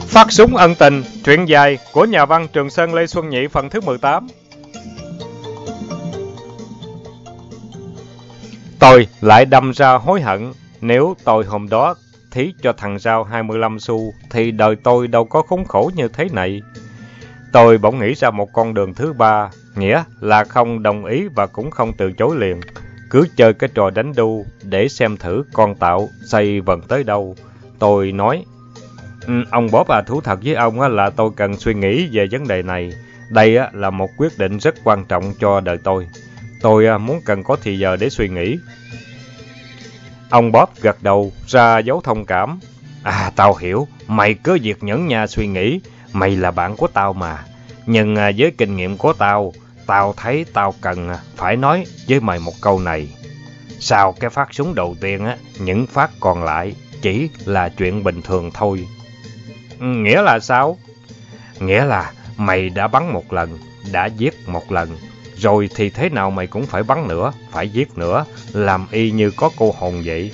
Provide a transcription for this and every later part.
Phát súng ân tình, truyện dài của nhà văn Trường Sơn Lê Xuân Nhị phần thứ 18. Tôi lại đâm ra hối hận, nếu tôi hôm đó thí cho thằng Rao 25 xu thì đời tôi đâu có khốn khổ như thế này. Tôi bỗng nghĩ ra một con đường thứ ba, nghĩa là không đồng ý và cũng không từ chối liền. Cứ chơi cái trò đánh đu để xem thử con tạo xây vần tới đâu. Tôi nói: Ông Bob thú thật với ông là tôi cần suy nghĩ về vấn đề này. Đây là một quyết định rất quan trọng cho đời tôi. Tôi muốn cần có thì giờ để suy nghĩ. Ông Bob gật đầu ra dấu thông cảm. Tao hiểu, mày cứ việc nhẫn nha suy nghĩ. Mày là bạn của tao mà. Nhưng với kinh nghiệm của tao thấy tao cần phải nói với mày một câu này. Sau cái phát súng đầu tiên, những phát còn lại chỉ là chuyện bình thường thôi. Nghĩa là sao? Nghĩa là mày đã bắn một lần, đã giết một lần, rồi thì thế nào mày cũng phải bắn nữa, phải giết nữa, làm y như có cô hồn vậy.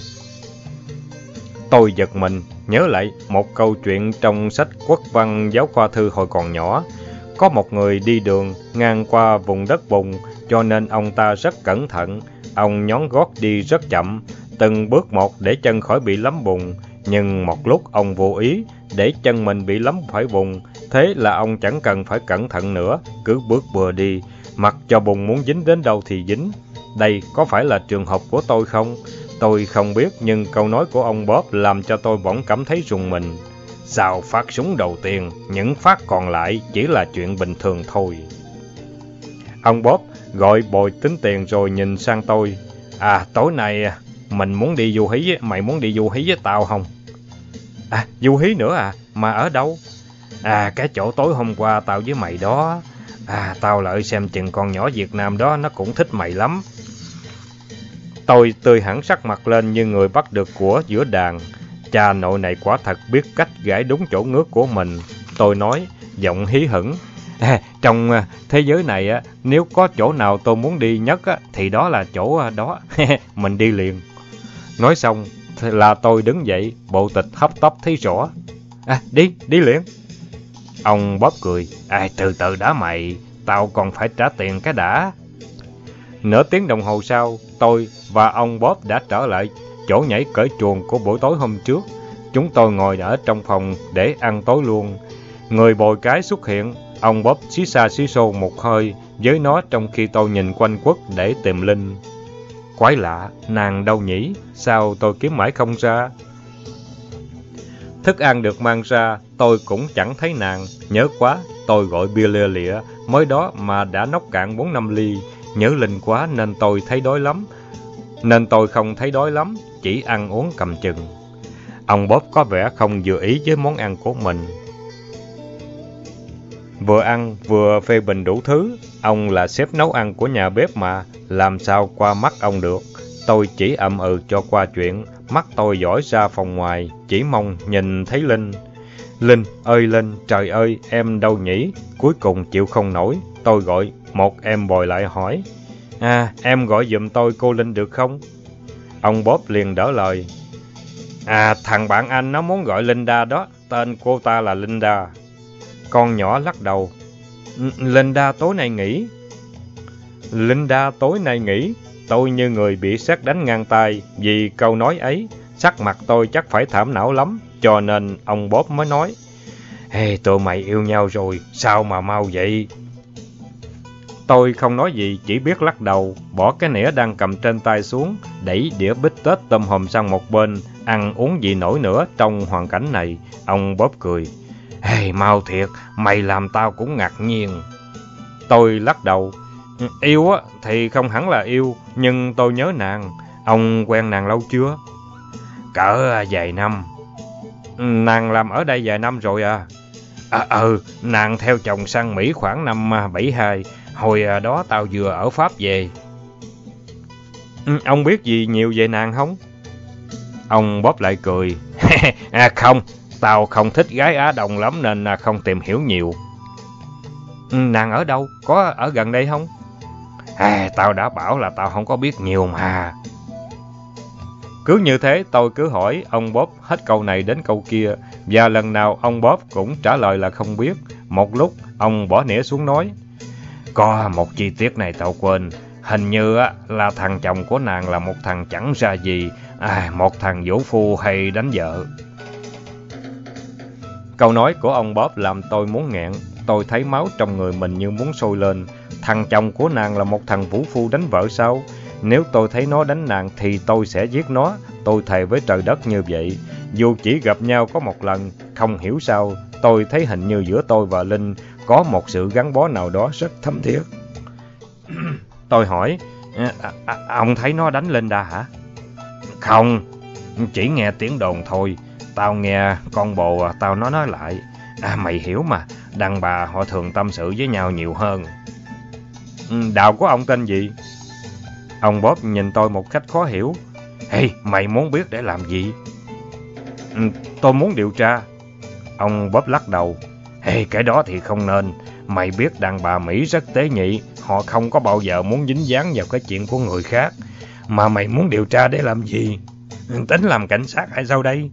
Tôi giật mình, nhớ lại một câu chuyện trong sách quốc văn giáo khoa thư hồi còn nhỏ. Có một người đi đường ngang qua vùng đất bùn, cho nên ông ta rất cẩn thận. Ông nhón gót đi rất chậm, từng bước một để chân khỏi bị lấm bùn. Nhưng một lúc ông vô ý để chân mình bị lấm phải bùn, thế là ông chẳng cần phải cẩn thận nữa, cứ bước bừa đi, mặc cho bùn muốn dính đến đâu thì dính. Đây có phải là trường hợp của tôi không? Tôi không biết, nhưng câu nói của ông Bob làm cho tôi bỗng cảm thấy rùng mình. Sau phát súng đầu tiên, những phát còn lại chỉ là chuyện bình thường thôi. Ông Bob gọi bồi tính tiền rồi nhìn sang tôi. Tối nay mình muốn đi du hí, mày muốn đi du hí với tao không? Du hí nữa à? Mà ở đâu? Cái chỗ tối hôm qua tao với mày đó. Tao lợi xem chừng con nhỏ Việt Nam đó nó cũng thích mày lắm. Tôi tươi hẳn sắc mặt lên như người bắt được của giữa đàn. Cha nội này quả thật biết cách gãi đúng chỗ ngứa của mình. Tôi nói, giọng hí hửng. Trong thế giới này, nếu có chỗ nào tôi muốn đi nhất thì đó là chỗ đó. Mình đi liền. Nói xong là tôi đứng dậy, bộ tịch hấp tấp thấy rõ. Đi liền. Ông Bob cười. Từ từ đã mày, tao còn phải trả tiền cái đã. Nửa tiếng đồng hồ sau, tôi và ông Bob đã trở lại chỗ nhảy cởi truồng của buổi tối hôm trước. Chúng tôi ngồi ở trong phòng để ăn tối luôn. Người bồi cái xuất hiện, ông Bob xí xa xí xô một hơi với nó trong khi tôi nhìn quanh quất để tìm Linh. Quái lạ, nàng đâu nhỉ? Sao tôi kiếm mãi không ra? Thức ăn được mang ra, tôi cũng chẳng thấy nàng. Nhớ quá, tôi gọi bia lia lịa, mới đó mà đã nốc cạn 4-5 ly. Nhớ Linh quá nên tôi không thấy đói lắm, chỉ ăn uống cầm chừng. Ông Bob có vẻ không vừa ý với món ăn của mình. Vừa ăn vừa phê bình đủ thứ. Ông là sếp nấu ăn của nhà bếp mà, làm sao qua mắt ông được. Tôi chỉ ậm ừ cho qua chuyện. Mắt tôi dõi ra phòng ngoài, chỉ mong nhìn thấy Linh. Linh ơi Linh, trời ơi, em đâu nhỉ? Cuối cùng chịu không nổi, tôi gọi. Một em bồi lại hỏi. Em gọi giùm tôi cô Linh được không? Ông Bob liền đỡ lời. Thằng bạn anh nó muốn gọi Linda đó, tên cô ta là Linda. Con nhỏ lắc đầu. Linda tối nay nghỉ. Linda tối nay nghỉ. Tôi như người bị sét đánh ngang tai vì câu nói ấy. Sắc mặt tôi chắc phải thảm não lắm, cho nên ông Bob mới nói. Tụi mày yêu nhau rồi, sao mà mau vậy? Tôi không nói gì, chỉ biết lắc đầu, bỏ cái nĩa đang cầm trên tay xuống, đẩy đĩa bít tết tôm hùm sang một bên, ăn uống gì nổi nữa trong hoàn cảnh này. Ông Bob cười. Mau thiệt, mày làm tao cũng ngạc nhiên. Tôi lắc đầu. Yêu thì không hẳn là yêu, nhưng tôi nhớ nàng. Ông quen nàng lâu chưa? Cỡ vài năm. Nàng làm ở đây vài năm rồi à? Nàng theo chồng sang Mỹ khoảng năm 72. Hồi đó tao vừa ở Pháp về. Ông biết gì nhiều về nàng không? Ông Bob lại cười. Không, tao không thích gái Á Đông lắm nên không tìm hiểu nhiều. Nàng ở đâu? Có ở gần đây không? Tao đã bảo là tao không có biết nhiều mà. Cứ như thế tôi cứ hỏi ông Bob hết câu này đến câu kia, và lần nào ông Bob cũng trả lời là không biết. Một lúc ông bỏ nĩa xuống nói, có một chi tiết này tao quên, hình như là thằng chồng của nàng là một thằng chẳng ra gì, một thằng vũ phu hay đánh vợ. Câu nói của ông Bob làm tôi muốn nghẹn, tôi thấy máu trong người mình như muốn sôi lên. Thằng chồng của nàng là một thằng vũ phu đánh vợ sao? Nếu tôi thấy nó đánh nàng thì tôi sẽ giết nó, tôi thề với trời đất như vậy. Dù chỉ gặp nhau có một lần, không hiểu sao, tôi thấy hình như giữa tôi và Linh có một sự gắn bó nào đó rất thấm thiết. Tôi hỏi, ông thấy nó đánh Linda hả? Không, chỉ nghe tiếng đồn thôi. Tao nghe con bồ tao nó nói lại. Mày hiểu mà, đàn bà họ thường tâm sự với nhau nhiều hơn. Đạo của ông tên gì? Ông Bob nhìn tôi một cách khó hiểu. Hey, mày muốn biết để làm gì? Tôi muốn điều tra. Ông Bob lắc đầu. Hey, cái đó thì không nên. Mày biết đàn bà Mỹ rất tế nhị, họ không có bao giờ muốn dính dáng vào cái chuyện của người khác. Mà mày muốn điều tra để làm gì? Tính làm cảnh sát hay sao đây?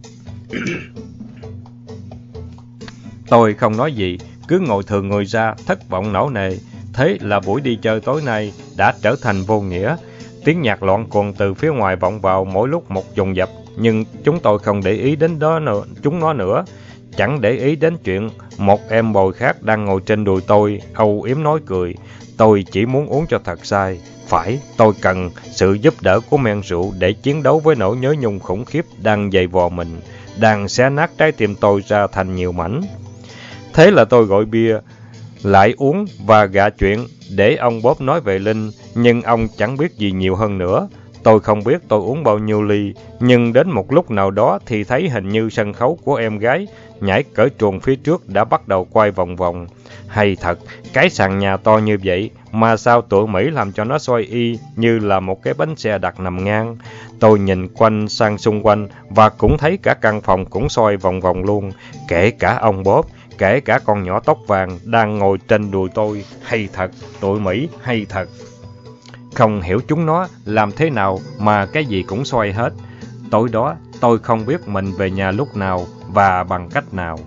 Tôi không nói gì, cứ ngồi thườn người ra, thất vọng não nề. Thế là buổi đi chơi tối nay đã trở thành vô nghĩa. Tiếng nhạc loạn cuồng từ phía ngoài vọng vào mỗi lúc một dồn dập, nhưng chúng tôi không để ý đến chúng nó nữa. Chẳng để ý đến chuyện một em bồi khác đang ngồi trên đùi tôi, âu yếm nói cười. Tôi chỉ muốn uống cho thật say. Phải, tôi cần sự giúp đỡ của men rượu để chiến đấu với nỗi nhớ nhung khủng khiếp đang dày vò mình, đang xé nát trái tim tôi ra thành nhiều mảnh. Thế là tôi gọi bia, lại uống và gạ chuyện để ông Bob nói về Linh, nhưng ông chẳng biết gì nhiều hơn nữa. Tôi không biết tôi uống bao nhiêu ly, nhưng đến một lúc nào đó thì thấy hình như sân khấu của em gái nhảy cởi truồng phía trước đã bắt đầu quay vòng vòng. Hay thật, cái sàn nhà to như vậy mà sao tụi Mỹ làm cho nó xoay y như là một cái bánh xe đặt nằm ngang. Tôi nhìn quanh sang xung quanh và cũng thấy cả căn phòng cũng xoay vòng vòng luôn, kể cả ông Bob, kể cả con nhỏ tóc vàng đang ngồi trên đùi tôi. Hay thật, tụi Mỹ hay thật. Không hiểu chúng nó làm thế nào mà cái gì cũng xoay hết. Tối đó tôi không biết mình về nhà lúc nào và bằng cách nào.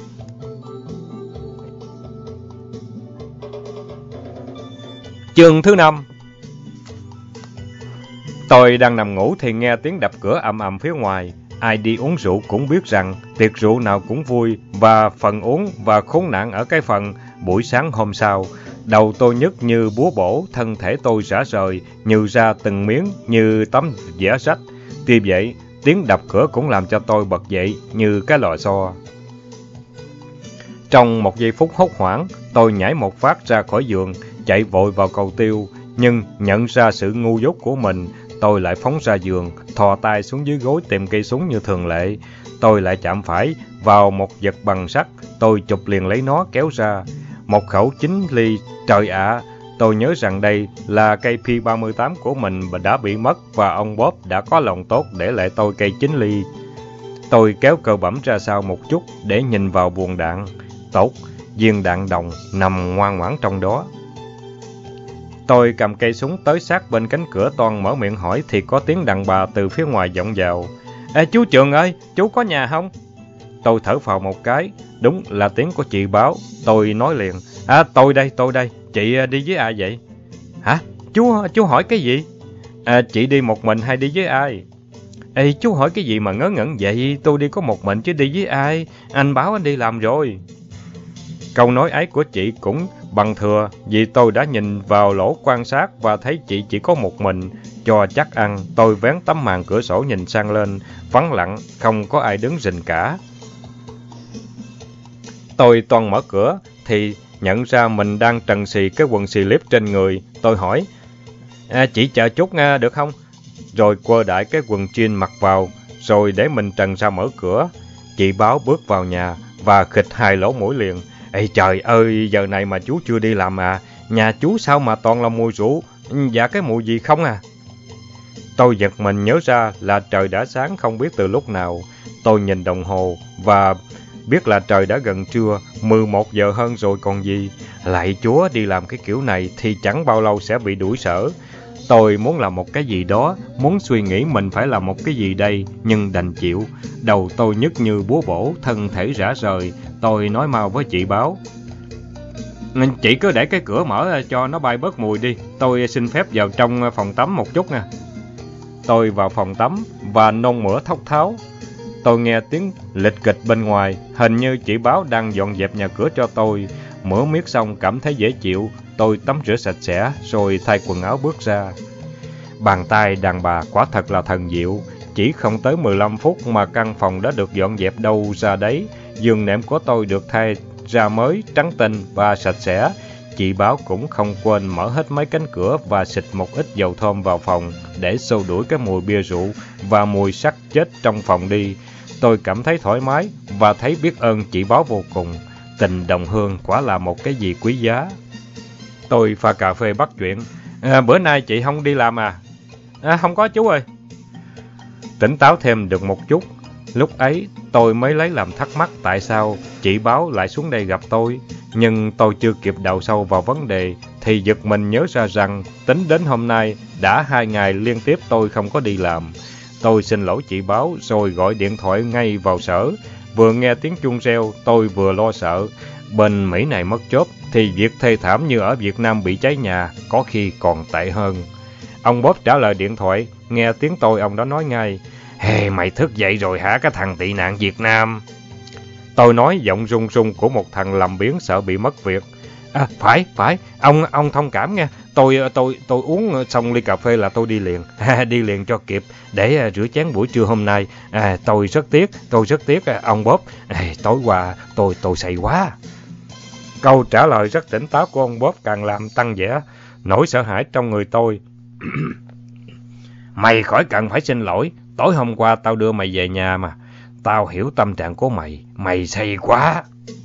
Chương thứ 5. Tôi đang nằm ngủ thì nghe tiếng đập cửa ầm ầm phía ngoài. Ai đi uống rượu cũng biết rằng tiệc rượu nào cũng vui, và phần uống và khốn nạn ở cái phần buổi sáng hôm sau. Đầu tôi nhức như búa bổ, thân thể tôi rã rời, nhừ ra từng miếng như tấm vẽ rách. Tuy vậy, tiếng đập cửa cũng làm cho tôi bật dậy như cái lò xo. Trong một giây phút hốt hoảng, tôi nhảy một phát ra khỏi giường, chạy vội vào cầu tiêu, nhưng nhận ra sự ngu dốt của mình, tôi lại phóng ra giường, thò tay xuống dưới gối tìm cây súng như thường lệ. Tôi lại chạm phải vào một vật bằng sắt, tôi chụp liền lấy nó kéo ra. Một khẩu 9 ly, trời ạ! Tôi nhớ rằng đây là cây P38 của mình đã bị mất và ông Bob đã có lòng tốt để lại tôi cây 9 ly. Tôi kéo cơ bẩm ra sau một chút để nhìn vào buồng đạn. Tốt, viên đạn đồng nằm ngoan ngoãn trong đó. Tôi cầm cây súng tới sát bên cánh cửa toan mở miệng hỏi thì có tiếng đàn bà từ phía ngoài vọng vào. Ê chú Trường ơi, chú có nhà không? Tôi thở phào một cái, đúng là tiếng của chị Báo. Tôi nói liền, tôi đây, chị đi với ai vậy? Hả? Chú hỏi cái gì? Chị đi một mình hay đi với ai? Ê, chú hỏi cái gì mà ngớ ngẩn vậy? Tôi đi có một mình chứ đi với ai? Anh Báo anh đi làm rồi. Câu nói ấy của chị cũng bằng thừa, vì tôi đã nhìn vào lỗ quan sát và thấy chị chỉ có một mình. Cho chắc ăn, tôi vén tấm màn cửa sổ nhìn sang lên, vắng lặng, không có ai đứng rình cả. Tôi toan mở cửa thì nhận ra mình đang trần xì cái quần xì líp trên người. Tôi hỏi, chị chờ chút được không? Rồi quơ đại cái quần jean mặc vào, rồi để mình trần ra mở cửa. Chị Báo bước vào nhà và khịt hai lỗ mũi liền. Ê trời ơi, giờ này mà chú chưa đi làm à? Nhà chú sao mà toàn là mùi rượu? Dạ cái mùi gì không à? Tôi giật mình nhớ ra là trời đã sáng không biết từ lúc nào. Tôi nhìn đồng hồ và biết là trời đã gần trưa, 11 giờ hơn rồi còn gì. Lạy Chúa, đi làm cái kiểu này thì chẳng bao lâu sẽ bị đuổi sở. Tôi muốn làm một cái gì đó, muốn suy nghĩ mình phải làm một cái gì đây, nhưng đành chịu. Đầu tôi nhức như búa bổ, thân thể rã rời. Tôi nói mau với chị Báo. Chị cứ để cái cửa mở cho nó bay bớt mùi đi. Tôi xin phép vào trong phòng tắm một chút nha. Tôi vào phòng tắm và nôn mửa thốc tháo. Tôi nghe tiếng lịch kịch bên ngoài, hình như chị Báo đang dọn dẹp nhà cửa cho tôi. Mửa miết xong cảm thấy dễ chịu, tôi tắm rửa sạch sẽ rồi thay quần áo bước ra. Bàn tay đàn bà quả thật là thần diệu, chỉ không tới 15 phút mà căn phòng đã được dọn dẹp đâu ra đấy. Giường nệm của tôi được thay ra mới, trắng tinh và sạch sẽ. Chị Báo cũng không quên mở hết mấy cánh cửa và xịt một ít dầu thơm vào phòng để xua đuổi cái mùi bia rượu và mùi xác chết trong phòng đi. Tôi cảm thấy thoải mái và thấy biết ơn chị Báo vô cùng. Tình đồng hương quả là một cái gì quý giá. Tôi pha cà phê bắt chuyện. Bữa nay chị không đi làm à? Không có chú ơi. Tỉnh táo thêm được một chút. Lúc ấy tôi mới lấy làm thắc mắc tại sao chị Báo lại xuống đây gặp tôi. Nhưng tôi chưa kịp đào sâu vào vấn đề thì giật mình nhớ ra rằng tính đến hôm nay đã 2 ngày liên tiếp tôi không có đi làm. Tôi xin lỗi chị Báo rồi gọi điện thoại ngay vào sở. Vừa nghe tiếng chuông reo tôi vừa lo sợ. Bên Mỹ này mất job thì việc thê thảm như ở Việt Nam bị cháy nhà, có khi còn tệ hơn. Ông Bob trả lời điện thoại, nghe tiếng tôi ông đó nói ngay. Hey, mày thức dậy rồi hả cái thằng tị nạn Việt Nam? Tôi nói giọng run run của một thằng làm biếng sợ bị mất việc. Phải, ông thông cảm nha. Tôi uống xong ly cà phê là tôi đi liền. Đi liền cho kịp để rửa chén buổi trưa hôm nay. Tôi rất tiếc ông Bob. Tối qua tôi say quá. Câu trả lời rất tỉnh táo của ông Bob càng làm tăng vẻ nỗi sợ hãi trong người tôi. Mày khỏi cần phải xin lỗi. Tối hôm qua tao đưa mày về nhà mà. Tao hiểu tâm trạng của mày. Mày say quá.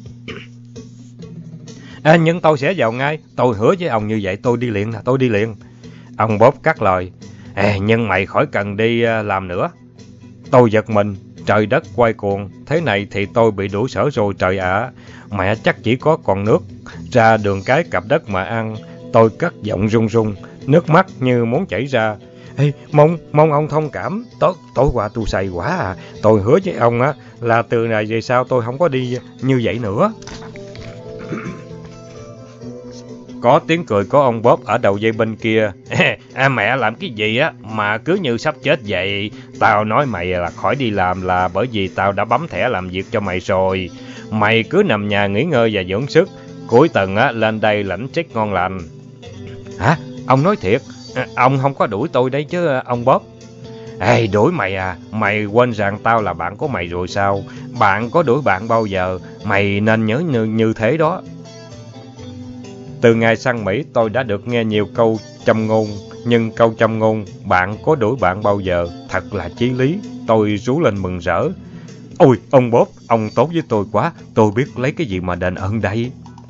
Nhưng tôi sẽ vào ngay. Tôi hứa với ông như vậy. Tôi đi liền. Ông Bob cắt lời. Nhưng mày khỏi cần đi làm nữa. Tôi giật mình. Trời đất quay cuồng. Thế này thì tôi bị đủ sở rồi trời ạ. Mẹ chắc chỉ có còn nước. Ra đường cái cặp đất mà ăn. Tôi cất giọng run run. Nước mắt như muốn chảy ra. Mong ông thông cảm. Tối qua tôi say quá à. Tôi hứa với ông là từ này về sau tôi không có đi như vậy nữa. Có tiếng cười của ông Bob ở đầu dây bên kia. Mẹ làm cái gì mà cứ như sắp chết vậy. Tao nói mày là khỏi đi làm là bởi vì tao đã bấm thẻ làm việc cho mày rồi. Mày cứ nằm nhà nghỉ ngơi và dưỡng sức. Cuối tuần lên đây lãnh check ngon lành. Hả? Ông nói thiệt? Ông không có đuổi tôi đấy chứ ông Bob. Đuổi mày à? Mày quên rằng tao là bạn của mày rồi sao? Bạn có đuổi bạn bao giờ? Mày nên nhớ như thế đó. Từ ngày sang Mỹ tôi đã được nghe nhiều câu châm ngôn. Nhưng câu châm ngôn bạn có đuổi bạn bao giờ thật là chí lý. Tôi rú lên mừng rỡ. Ôi ông Bob, ông tốt với tôi quá. Tôi biết lấy cái gì mà đền ơn đây.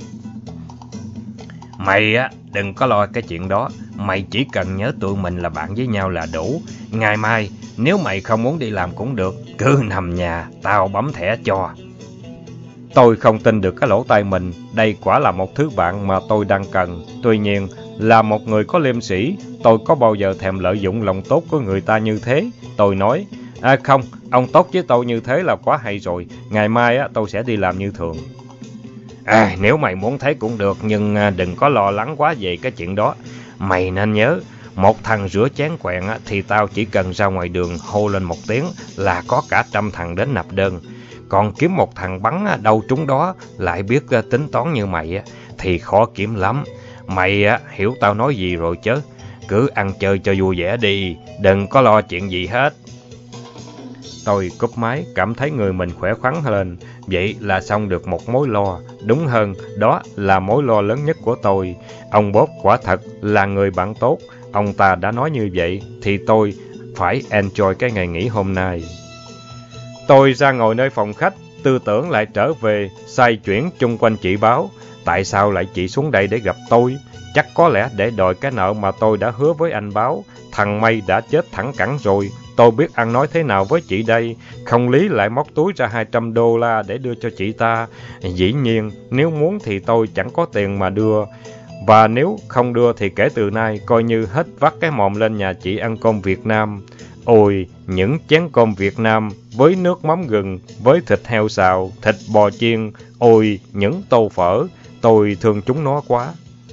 Mày đừng có lo cái chuyện đó. Mày chỉ cần nhớ tụi mình là bạn với nhau là đủ. Ngày mai nếu mày không muốn đi làm cũng được. Cứ nằm nhà, tao bấm thẻ cho. Tôi không tin được cái lỗ tai mình. Đây quả là một thứ bạn mà tôi đang cần. Tuy nhiên, là một người có liêm sĩ, tôi có bao giờ thèm lợi dụng lòng tốt của người ta như thế. Tôi nói, không, ông tốt với tôi như thế là quá hay rồi. Ngày mai tôi sẽ đi làm như thường. Nếu mày muốn thấy cũng được, nhưng đừng có lo lắng quá về cái chuyện đó. Mày nên nhớ, một thằng rửa chén quẹn thì tao chỉ cần ra ngoài đường hô lên một tiếng là có cả 100 thằng đến nạp đơn. Còn kiếm một thằng bắn đâu trúng đó lại biết tính toán như mày thì khó kiếm lắm. Mày hiểu tao nói gì rồi chứ. Cứ ăn chơi cho vui vẻ đi, đừng có lo chuyện gì hết. Tôi cúp máy, cảm thấy người mình khỏe khoắn lên. Vậy là xong được một mối lo. Đúng hơn, đó là mối lo lớn nhất của tôi. Ông Bob quả thật là người bạn tốt. Ông ta đã nói như vậy, thì tôi phải enjoy cái ngày nghỉ hôm nay. Tôi ra ngồi nơi phòng khách, tư tưởng lại trở về, xoay chuyển chung quanh chị Báo. Tại sao lại chị xuống đây để gặp tôi? Chắc có lẽ để đòi cái nợ mà tôi đã hứa với anh Báo. Thằng May đã chết thẳng cẳng rồi. Tôi biết ăn nói thế nào với chị đây. Không lý lại móc túi ra $200 để đưa cho chị ta. Dĩ nhiên, nếu muốn thì tôi chẳng có tiền mà đưa. Và nếu không đưa thì kể từ nay coi như hết vắt cái mồm lên nhà chị ăn cơm Việt Nam. Ôi, những chén cơm Việt Nam với nước mắm gừng, với thịt heo xào, thịt bò chiên, ôi, những tô phở, tôi thương chúng nó quá.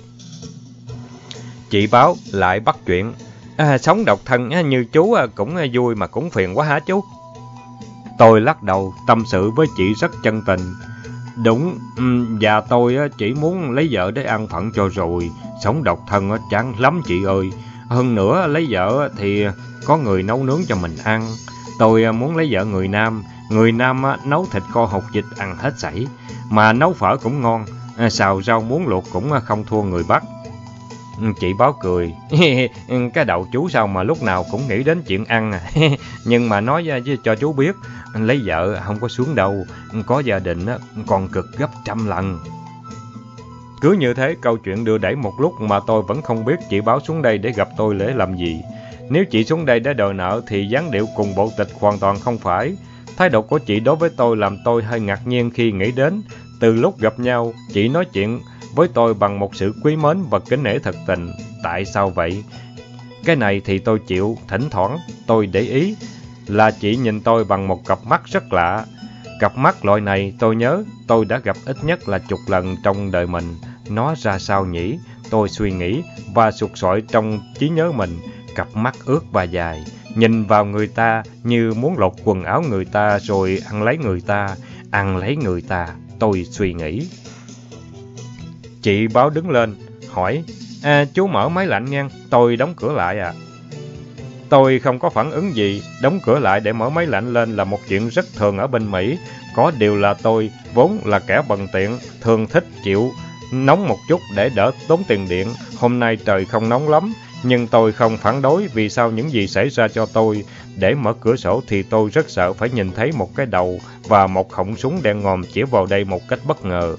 Chị Báo lại bắt chuyện. Sống độc thân như chú cũng vui mà cũng phiền quá hả chú? Tôi lắc đầu, tâm sự với chị rất chân tình. Đúng, và tôi chỉ muốn lấy vợ để ăn phận cho rồi. Sống độc thân chán lắm chị ơi. Hơn nữa, lấy vợ thì có người nấu nướng cho mình ăn. Tôi muốn lấy vợ người Nam. Người Nam nấu thịt kho hột vịt ăn hết sảy. Mà nấu phở cũng ngon. Xào rau muống luộc cũng không thua người Bắc. Chị Báo cười. Cái đầu chú sao mà lúc nào cũng nghĩ đến chuyện ăn à. Nhưng mà nói cho chú biết, lấy vợ không có sướng đâu, có gia đình còn cực gấp trăm lần. Cứ như thế, câu chuyện đưa đẩy một lúc mà tôi vẫn không biết chị Báo xuống đây để gặp tôi để làm gì. Nếu chị xuống đây để đòi nợ thì dáng điệu cùng bộ tịch hoàn toàn không phải. Thái độ của chị đối với tôi làm tôi hơi ngạc nhiên khi nghĩ đến. Từ lúc gặp nhau, chị nói chuyện với tôi bằng một sự quý mến và kính nể thật tình. Tại sao vậy? Cái này thì tôi chịu. Thỉnh thoảng tôi để ý là chị nhìn tôi bằng một cặp mắt rất lạ. Cặp mắt loại này tôi nhớ tôi đã gặp ít nhất là chục lần trong đời mình. Nó ra sao nhỉ? Tôi suy nghĩ và sục sọi trong trí nhớ mình. Cặp mắt ướt và dài, nhìn vào người ta như muốn lột quần áo người ta rồi ăn lấy người ta. Ăn lấy người ta, tôi suy nghĩ. Chị Báo đứng lên, hỏi, chú mở máy lạnh nha, tôi đóng cửa lại à. Tôi không có phản ứng gì, đóng cửa lại để mở máy lạnh lên là một chuyện rất thường ở bên Mỹ. Có điều là tôi vốn là kẻ bần tiện, thường thích chịu nóng một chút để đỡ tốn tiền điện. Hôm nay trời không nóng lắm, nhưng tôi không phản đối vì sau những gì xảy ra cho tôi. Để mở cửa sổ thì tôi rất sợ phải nhìn thấy một cái đầu và một họng súng đen ngòm chĩa vào đây một cách bất ngờ.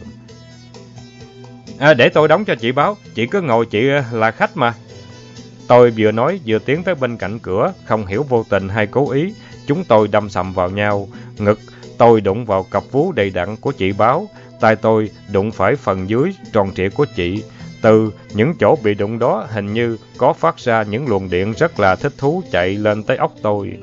Để tôi đóng cho chị Báo, chị cứ ngồi, chị là khách mà. Tôi vừa nói vừa tiến tới bên cạnh cửa, không hiểu vô tình hay cố ý. Chúng tôi đâm sầm vào nhau. Ngực tôi đụng vào cặp vú đầy đặn của chị Báo. Tai tôi đụng phải phần dưới tròn trịa của chị. Từ những chỗ bị đụng đó hình như có phát ra những luồng điện rất là thích thú chạy lên tới óc tôi.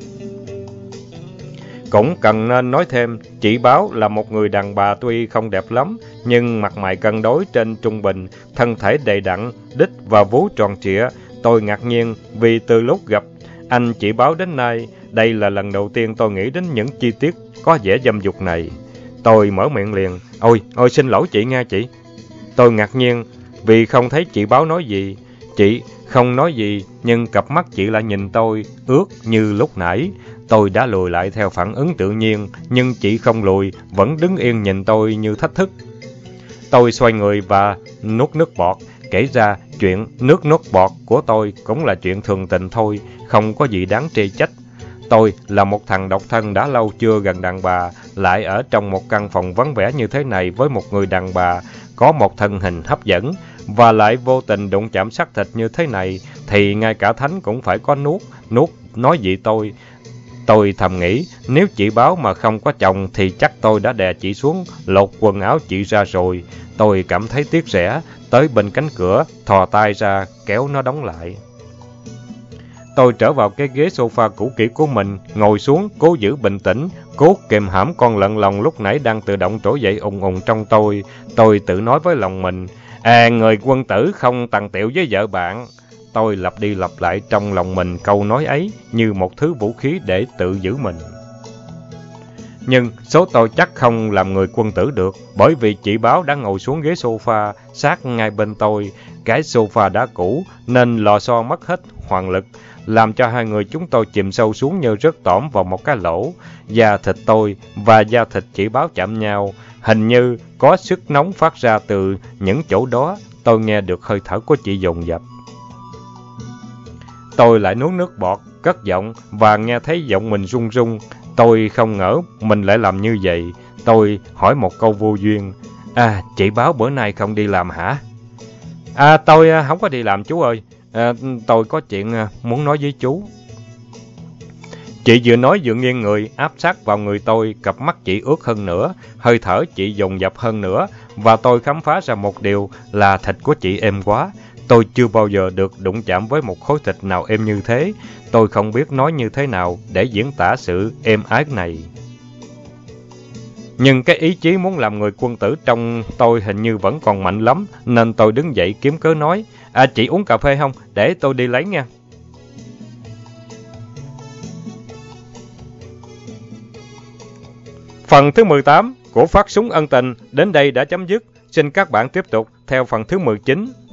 Cũng cần nên nói thêm, chị Báo là một người đàn bà tuy không đẹp lắm, nhưng mặt mày cân đối trên trung bình, thân thể đầy đặn, đít và vú tròn trịa. Tôi ngạc nhiên vì từ lúc gặp anh chị Báo đến nay, đây là lần đầu tiên tôi nghĩ đến những chi tiết có vẻ dâm dục này. Tôi mở miệng liền, ôi xin lỗi chị nha chị. Tôi ngạc nhiên vì không thấy chị Báo nói gì. Chị không nói gì, nhưng cặp mắt chị lại nhìn tôi, ướt như lúc nãy. Tôi đã lùi lại theo phản ứng tự nhiên, nhưng chị không lùi, vẫn đứng yên nhìn tôi như thách thức. Tôi xoay người và nuốt nước bọt. Kể ra, chuyện nước bọt của tôi cũng là chuyện thường tình thôi, không có gì đáng chê trách. Tôi là một thằng độc thân đã lâu chưa gần đàn bà, lại ở trong một căn phòng vắng vẻ như thế này với một người đàn bà có một thân hình hấp dẫn, và lại vô tình đụng chạm xác thịt như thế này, thì ngay cả thánh cũng phải có nuốt nói gì tôi. Tôi thầm nghĩ, nếu chị Báo mà không có chồng thì chắc tôi đã đè chị xuống, lột quần áo chị ra rồi. Tôi cảm thấy tiếc rẻ, tới bên cánh cửa, thò tay ra, kéo nó đóng lại. Tôi trở vào cái ghế sofa cũ kỹ của mình, ngồi xuống, cố giữ bình tĩnh, cố kìm hãm con lợn lòng lúc nãy đang tự động trỗi dậy ùng ùng trong tôi. Tôi tự nói với lòng mình, người quân tử không tằn tiệu với vợ bạn. Tôi lặp đi lặp lại trong lòng mình câu nói ấy như một thứ vũ khí để tự giữ mình. Nhưng số tôi chắc không làm người quân tử được, bởi vì chị Báo đã ngồi xuống ghế sofa sát ngay bên tôi. Cái sofa đã cũ nên lò xo mất hết hoàng lực, làm cho hai người chúng tôi chìm sâu xuống như rớt tõm vào một cái lỗ. Da thịt tôi và da thịt chị Báo chạm nhau, hình như có sức nóng phát ra từ những chỗ đó. Tôi nghe được hơi thở của chị dồn dập. Tôi lại nuốt nước bọt, cất giọng và nghe thấy giọng mình run run. Tôi không ngờ mình lại làm như vậy. Tôi hỏi một câu vô duyên. Chị Báo bữa nay không đi làm hả? Tôi không có đi làm chú ơi. Tôi có chuyện muốn nói với chú. Chị vừa nói vừa nghiêng người, áp sát vào người tôi, cặp mắt chị ướt hơn nữa, hơi thở chị dồn dập hơn nữa, và tôi khám phá ra một điều là thịt của chị êm quá. Tôi chưa bao giờ được đụng chạm với một khối thịt nào êm như thế. Tôi không biết nói như thế nào để diễn tả sự êm ái này. Nhưng cái ý chí muốn làm người quân tử trong tôi hình như vẫn còn mạnh lắm, nên tôi đứng dậy kiếm cớ nói, chị uống cà phê không? Để tôi đi lấy nha. Phần thứ 18 của Phát súng ân tình đến đây đã chấm dứt. Xin các bạn tiếp tục theo phần thứ 19.